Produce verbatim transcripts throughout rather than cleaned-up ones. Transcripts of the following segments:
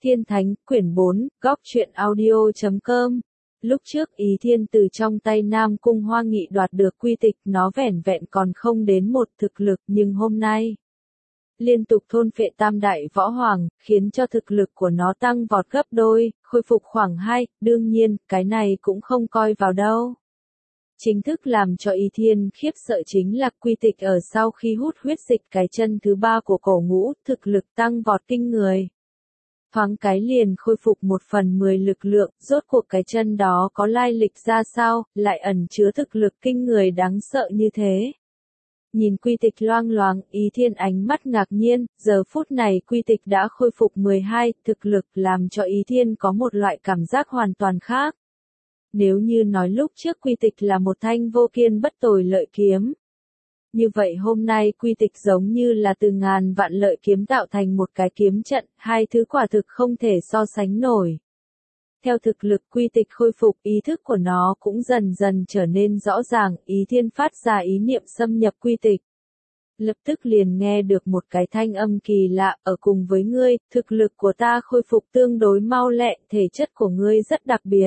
Thiên Thánh, quyển bốn, góc truyện audio chấm com. Lúc trước Ý Thiên từ trong tay Nam Cung Hoa Nghị đoạt được quy tịch, nó vẻn vẹn còn không đến một thực lực, nhưng hôm nay liên tục thôn phệ tam đại võ hoàng, khiến cho thực lực của nó tăng vọt gấp đôi, khôi phục khoảng hai, đương nhiên, cái này cũng không coi vào đâu. Chính thức làm cho Ý Thiên khiếp sợ chính là quy tịch ở sau khi hút huyết dịch cái chân thứ ba của cổ ngũ, thực lực tăng vọt kinh người. Thoáng cái liền khôi phục một phần mười lực lượng, rốt cuộc cái chân đó có lai lịch ra sao, lại ẩn chứa thực lực kinh người đáng sợ như thế. Nhìn quy tịch loang loáng, Ý Thiên ánh mắt ngạc nhiên, giờ phút này quy tịch đã khôi phục mười hai, thực lực làm cho Ý Thiên có một loại cảm giác hoàn toàn khác. Nếu như nói lúc trước quy tịch là một thanh vô kiên bất tồi lợi kiếm, như vậy hôm nay quy tịch giống như là từ ngàn vạn lợi kiếm tạo thành một cái kiếm trận, hai thứ quả thực không thể so sánh nổi. Theo thực lực quy tịch khôi phục, ý thức của nó cũng dần dần trở nên rõ ràng, Ý Thiên phát ra ý niệm xâm nhập quy tịch. Lập tức liền nghe được một cái thanh âm kỳ lạ, ở cùng với ngươi, thực lực của ta khôi phục tương đối mau lẹ, thể chất của ngươi rất đặc biệt.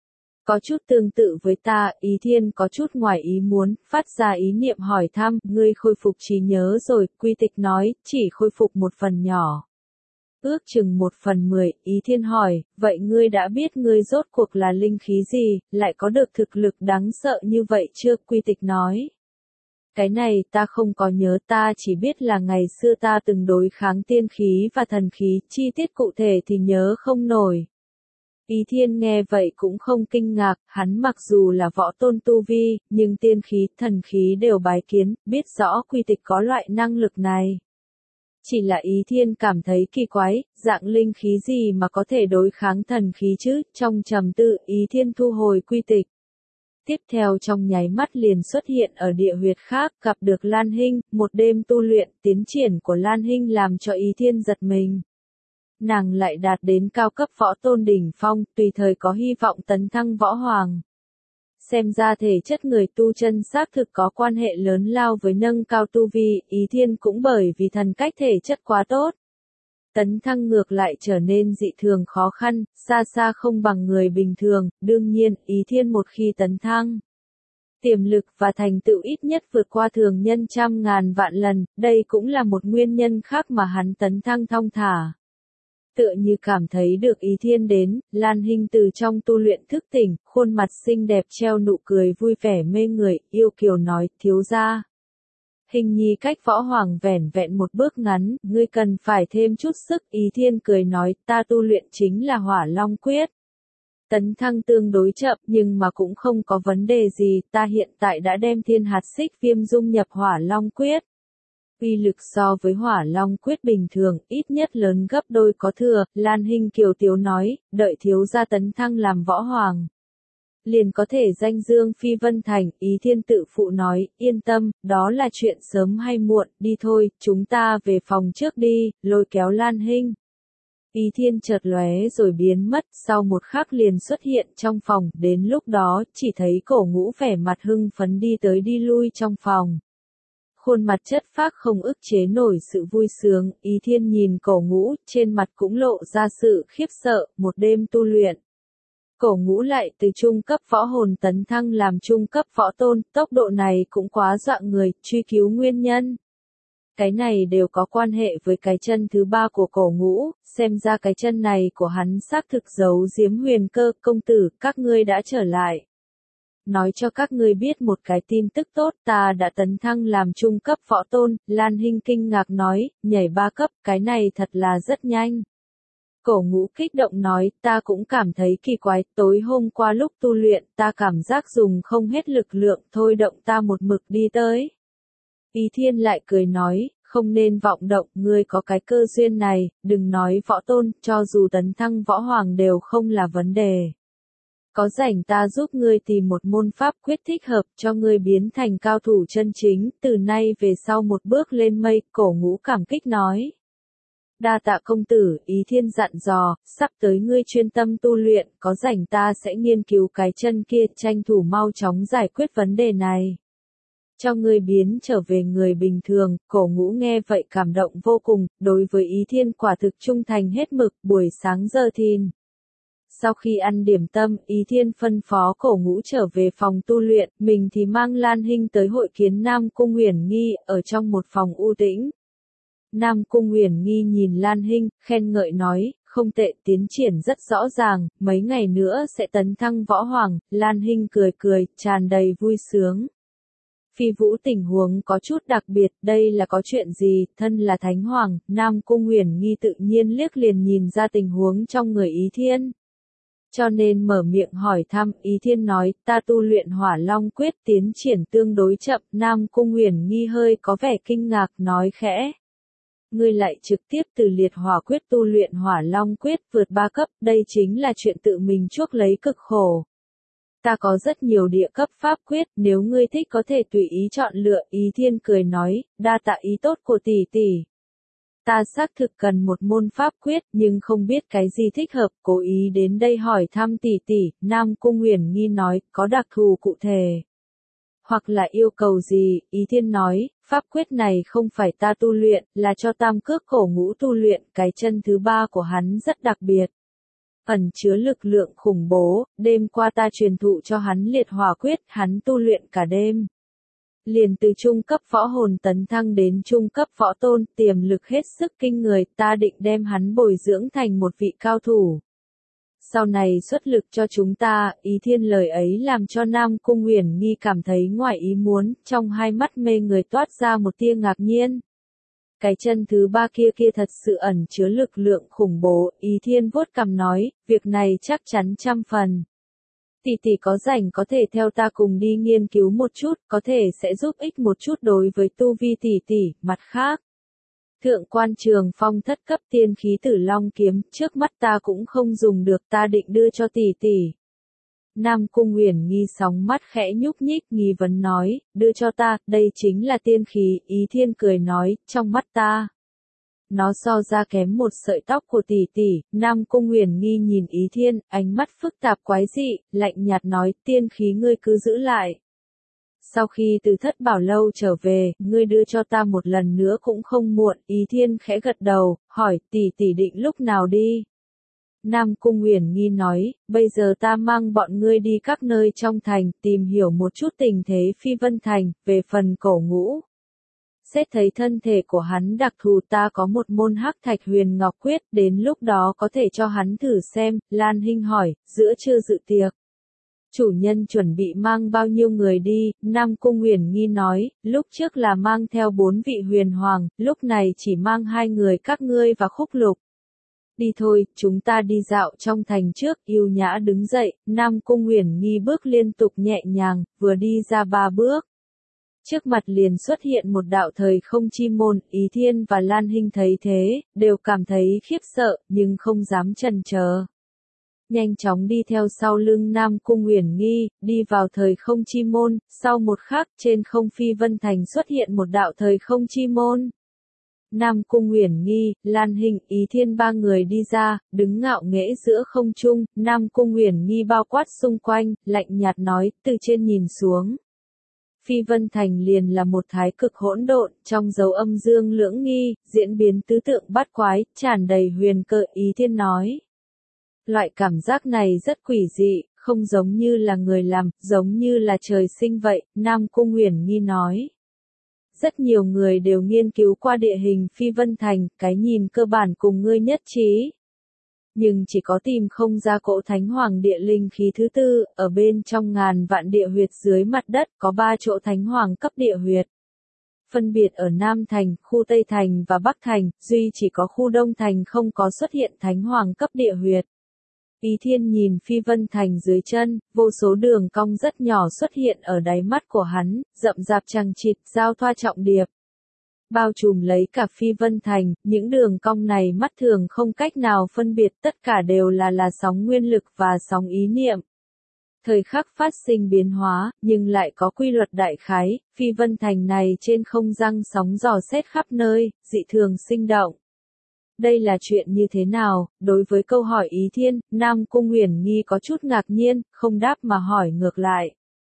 Có chút tương tự với ta, Ý Thiên có chút ngoài ý muốn, phát ra ý niệm hỏi thăm, ngươi khôi phục trí nhớ rồi, quy tịch nói, chỉ khôi phục một phần nhỏ. Ước chừng một phần mười, Ý Thiên hỏi, vậy ngươi đã biết ngươi rốt cuộc là linh khí gì, lại có được thực lực đáng sợ như vậy chưa, quy tịch nói. Cái này ta không có nhớ, ta chỉ biết là ngày xưa ta từng đối kháng tiên khí và thần khí, chi tiết cụ thể thì nhớ không nổi. Ý Thiên nghe vậy cũng không kinh ngạc, hắn mặc dù là võ tôn tu vi, nhưng tiên khí, thần khí đều bái kiến, biết rõ quy tịch có loại năng lực này. Chỉ là Ý Thiên cảm thấy kỳ quái, dạng linh khí gì mà có thể đối kháng thần khí chứ, trong trầm tư, Ý Thiên thu hồi quy tịch. Tiếp theo trong nháy mắt liền xuất hiện ở địa huyệt khác, gặp được Lan Hinh, một đêm tu luyện, tiến triển của Lan Hinh làm cho Ý Thiên giật mình. Nàng lại đạt đến cao cấp võ tôn đỉnh phong, tùy thời có hy vọng tấn thăng võ hoàng. Xem ra thể chất người tu chân xác thực có quan hệ lớn lao với nâng cao tu vi, Ý Thiên cũng bởi vì thần cách thể chất quá tốt. Tấn thăng ngược lại trở nên dị thường khó khăn, xa xa không bằng người bình thường, đương nhiên, Ý Thiên một khi tấn thăng. Tiềm lực và thành tựu ít nhất vượt qua thường nhân trăm ngàn vạn lần, đây cũng là một nguyên nhân khác mà hắn tấn thăng thong thả. Tựa như cảm thấy được Ý Thiên đến, Lan Hinh từ trong tu luyện thức tỉnh, khuôn mặt xinh đẹp treo nụ cười vui vẻ mê người, yêu kiều nói, thiếu gia. Hình nhi cách võ hoàng vẻn vẹn một bước ngắn, ngươi cần phải thêm chút sức, Ý Thiên cười nói, ta tu luyện chính là Hỏa Long Quyết. Tấn thăng tương đối chậm nhưng mà cũng không có vấn đề gì, ta hiện tại đã đem thiên hạt xích viêm dung nhập Hỏa Long Quyết. Uy lực so với Hỏa Long Quyết bình thường, ít nhất lớn gấp đôi có thừa, Lan Hinh kiều tiếu nói, đợi thiếu gia tấn thăng làm võ hoàng. Liền có thể danh dương phi vân thành, Ý Thiên tự phụ nói, yên tâm, đó là chuyện sớm hay muộn, đi thôi, chúng ta về phòng trước đi, lôi kéo Lan Hinh. Ý Thiên chợt lóe rồi biến mất, sau một khắc liền xuất hiện trong phòng, đến lúc đó, chỉ thấy cổ ngũ vẻ mặt hưng phấn đi tới đi lui trong phòng. Khuôn mặt chất phác không ức chế nổi sự vui sướng, Ý Thiên nhìn cổ ngũ, trên mặt cũng lộ ra sự khiếp sợ, một đêm tu luyện. Cổ ngũ lại từ trung cấp võ hồn tấn thăng làm trung cấp võ tôn, tốc độ này cũng quá dọa người, truy cứu nguyên nhân. Cái này đều có quan hệ với cái chân thứ ba của cổ ngũ, xem ra cái chân này của hắn xác thực giấu giếm huyền cơ, công tử, các ngươi đã trở lại. Nói cho các ngươi biết một cái tin tức tốt, ta đã tấn thăng làm trung cấp võ tôn, Lan Hinh kinh ngạc nói, nhảy ba cấp, cái này thật là rất nhanh. Cổ ngũ kích động nói, ta cũng cảm thấy kỳ quái, tối hôm qua lúc tu luyện, ta cảm giác dùng không hết lực lượng, thôi động ta một mực đi tới. Ý Thiên lại cười nói, không nên vọng động, ngươi có cái cơ duyên này, đừng nói võ tôn, cho dù tấn thăng võ hoàng đều không là vấn đề. Có rảnh ta giúp ngươi tìm một môn pháp quyết thích hợp cho ngươi biến thành cao thủ chân chính, từ nay về sau một bước lên mây, cổ ngũ cảm kích nói. Đa tạ công tử, Ý Thiên dặn dò, sắp tới ngươi chuyên tâm tu luyện, có rảnh ta sẽ nghiên cứu cái chân kia, tranh thủ mau chóng giải quyết vấn đề này. cho ngươi biến trở về người bình thường. Cổ Ngũ nghe vậy cảm động vô cùng, đối với Ý Thiên quả thực trung thành hết mực. Buổi sáng giờ thìn, sau khi ăn điểm tâm, Ý Thiên phân phó Cổ Ngũ trở về phòng tu luyện, mình thì mang Lan Hinh tới hội kiến Nam Cung Uyển Nghi, ở trong một phòng u tĩnh. Nam Cung Uyển Nghi nhìn Lan Hinh, khen ngợi nói, không tệ, tiến triển rất rõ ràng, mấy ngày nữa sẽ tấn thăng võ hoàng. Lan Hinh cười cười, tràn đầy vui sướng. Phi Vũ tình huống có chút đặc biệt, đây là có chuyện gì? Thân là Thánh Hoàng, Nam Cung Uyển Nghi tự nhiên liếc liền nhìn ra tình huống trong người Ý Thiên. Cho nên mở miệng hỏi thăm. Ý Thiên nói, ta tu luyện Hỏa Long Quyết tiến triển tương đối chậm. Nam Cung Uyển Nghi hơi có vẻ kinh ngạc, nói khẽ. Ngươi lại trực tiếp từ liệt hỏa quyết tu luyện Hỏa Long Quyết vượt ba cấp, đây chính là chuyện tự mình chuốc lấy cực khổ. Ta có rất nhiều địa cấp pháp quyết, nếu ngươi thích có thể tùy ý chọn lựa. Ý Thiên cười nói, đa tạ ý tốt của tỷ tỷ. Ta xác thực cần một môn pháp quyết, nhưng không biết cái gì thích hợp, cố ý đến đây hỏi thăm tỷ tỷ. Nam Cung Uyển Nghi nói, có đặc thù cụ thể, hoặc là yêu cầu gì? Ý Thiên nói, pháp quyết này không phải ta tu luyện, là cho Tam Cước Cổ Ngũ tu luyện, cái chân thứ ba của hắn rất đặc biệt, ẩn chứa lực lượng khủng bố, đêm qua ta truyền thụ cho hắn liệt hỏa quyết, hắn tu luyện cả đêm. Liền từ trung cấp võ hồn tấn thăng đến trung cấp võ tôn, tiềm lực hết sức kinh người, ta định đem hắn bồi dưỡng thành một vị cao thủ. Sau này xuất lực cho chúng ta. Ý Thiên lời ấy làm cho Nam Cung Uyển Nghi cảm thấy ngoài ý muốn, trong hai mắt mê người toát ra một tia ngạc nhiên. Cái chân thứ ba kia kia thật sự ẩn chứa lực lượng khủng bố. Ý Thiên vuốt cằm nói, việc này chắc chắn trăm phần. Tỷ tỷ có rảnh có thể theo ta cùng đi nghiên cứu một chút, có thể sẽ giúp ích một chút đối với tu vi tỷ tỷ. Mặt khác, Thượng Quan Trường Phong thất cấp tiên khí Tử Long kiếm, trước mắt ta cũng không dùng được, ta định đưa cho tỷ tỷ. Nam Cung Uyển Nghi sóng mắt khẽ nhúc nhích, nghi vấn nói, đưa cho ta, đây chính là tiên khí. Ý Thiên cười nói, trong mắt ta, nó so ra kém một sợi tóc của tỷ tỷ. Nam Cung Uyển Nghi nhìn Ý Thiên, ánh mắt phức tạp quái dị, lạnh nhạt nói, tiên khí ngươi cứ giữ lại. Sau khi từ Thất Bảo Lâu trở về, ngươi đưa cho ta một lần nữa cũng không muộn. Ý Thiên khẽ gật đầu, hỏi, tỷ tỷ định lúc nào đi? Nam Cung Uyển Nghi nói, bây giờ ta mang bọn ngươi đi các nơi trong thành, tìm hiểu một chút tình thế Phi Vân Thành. Về phần Cổ Ngũ, xét thấy thân thể của hắn đặc thù, ta có một môn Hắc Thạch Huyền Ngọc Quyết, đến lúc đó có thể cho hắn thử xem. Lan Hinh hỏi, giữa trưa dự tiệc, chủ nhân chuẩn bị mang bao nhiêu người đi? Nam Cung Uyển Nghi nói, lúc trước là mang theo bốn vị huyền hoàng, lúc này chỉ mang hai người các ngươi và Khúc Lục. Đi thôi, chúng ta đi dạo trong thành trước. Yêu nhã đứng dậy, Nam Cung Uyển Nghi bước liên tục nhẹ nhàng, vừa đi ra ba bước, trước mặt liền xuất hiện một đạo thời không chi môn. Ý Thiên và Lan Hinh thấy thế, đều cảm thấy khiếp sợ, nhưng không dám chần chờ. Nhanh chóng đi theo sau lưng Nam Cung Uyển Nghi, đi vào thời không chi môn. Sau một khắc, trên không Phi Vân Thành xuất hiện một đạo thời không chi môn. Nam Cung Uyển Nghi, Lan Hinh, Ý Thiên ba người đi ra, đứng ngạo nghễ giữa không trung. Nam Cung Uyển Nghi bao quát xung quanh, lạnh nhạt nói, từ trên nhìn xuống, Phi Vân Thành liền là một thái cực hỗn độn, trong dấu âm dương lưỡng nghi, diễn biến tứ tượng bát quái, tràn đầy huyền cơ. Ý Thiên nói, loại cảm giác này rất quỷ dị, không giống như là người làm, giống như là trời sinh vậy. Nam Cung Uyển Nghi nói, rất nhiều người đều nghiên cứu qua địa hình Phi Vân Thành, cái nhìn cơ bản cùng ngươi nhất trí. Nhưng chỉ có tìm không ra cỗ Thánh Hoàng địa linh khí thứ tư, ở bên trong ngàn vạn địa huyệt dưới mặt đất, có ba chỗ Thánh Hoàng cấp địa huyệt. Phân biệt ở Nam Thành, khu Tây Thành và Bắc Thành, duy chỉ có khu Đông Thành không có xuất hiện Thánh Hoàng cấp địa huyệt. Ý Thiên nhìn Phi Vân Thành dưới chân, vô số đường cong rất nhỏ xuất hiện ở đáy mắt của hắn, rậm rạp chằng chịt, giao thoa trọng điệp, bao trùm lấy cả Phi Vân Thành. Những đường cong này mắt thường không cách nào phân biệt, tất cả đều là là sóng nguyên lực và sóng ý niệm. Thời khắc phát sinh biến hóa, nhưng lại có quy luật đại khái. Phi Vân Thành này trên không răng sóng dò xét khắp nơi, dị thường sinh động. Đây là chuyện như thế nào? Đối với câu hỏi Ý Thiên, Nam Cung Uyển Nghi có chút ngạc nhiên, không đáp mà hỏi ngược lại.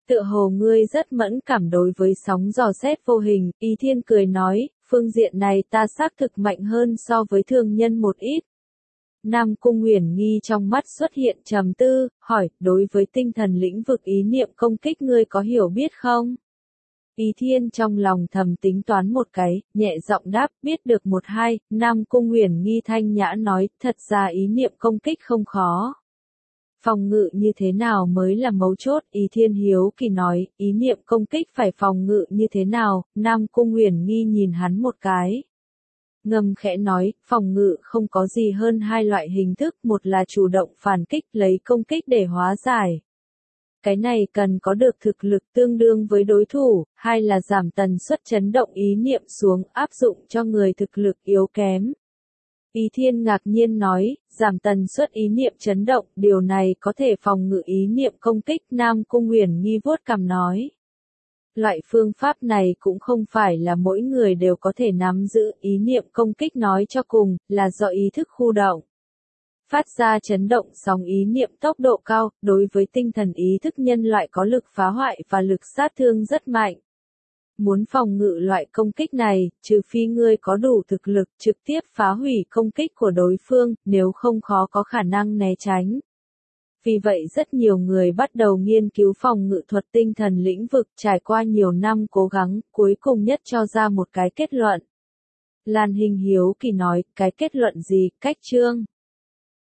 Tựa hồ ngươi rất mẫn cảm đối với sóng dò xét vô hình, Ý Thiên cười nói, phương diện này ta xác thực mạnh hơn so với thường nhân một ít. Nam Cung Uyển Nghi trong mắt xuất hiện trầm tư, hỏi, đối với tinh thần lĩnh vực ý niệm công kích ngươi có hiểu biết không? Ý Thiên trong lòng thầm tính toán một cái, nhẹ giọng đáp, biết được một hai, Nam Cung Uyển Nghi thanh nhã nói, thật ra ý niệm công kích không khó. Phòng ngự như thế nào mới là mấu chốt, Ý Thiên hiếu kỳ nói, ý niệm công kích phải phòng ngự như thế nào, Nam Cung Uyển Nghi nhìn hắn một cái. Ngầm khẽ nói, phòng ngự không có gì hơn hai loại hình thức, một là chủ động phản kích lấy công kích để hóa giải. Cái này cần có được thực lực tương đương với đối thủ, hai là giảm tần suất chấn động ý niệm xuống áp dụng cho người thực lực yếu kém. Ý Thiên ngạc nhiên nói, giảm tần suất ý niệm chấn động, điều này có thể phòng ngự ý niệm công kích, Nam Cung Uyển Nghi vuốt cằm nói. Loại phương pháp này cũng không phải là mỗi người đều có thể nắm giữ, ý niệm công kích nói cho cùng, là do ý thức khu động. Phát ra chấn động sóng ý niệm tốc độ cao, đối với tinh thần ý thức nhân loại có lực phá hoại và lực sát thương rất mạnh. Muốn phòng ngự loại công kích này, trừ phi ngươi có đủ thực lực trực tiếp phá hủy công kích của đối phương, nếu không khó có khả năng né tránh. Vì vậy rất nhiều người bắt đầu nghiên cứu phòng ngự thuật tinh thần lĩnh vực, trải qua nhiều năm cố gắng, cuối cùng nhất cho ra một cái kết luận. Lan Hình hiếu kỳ nói, cái kết luận gì, cách chương?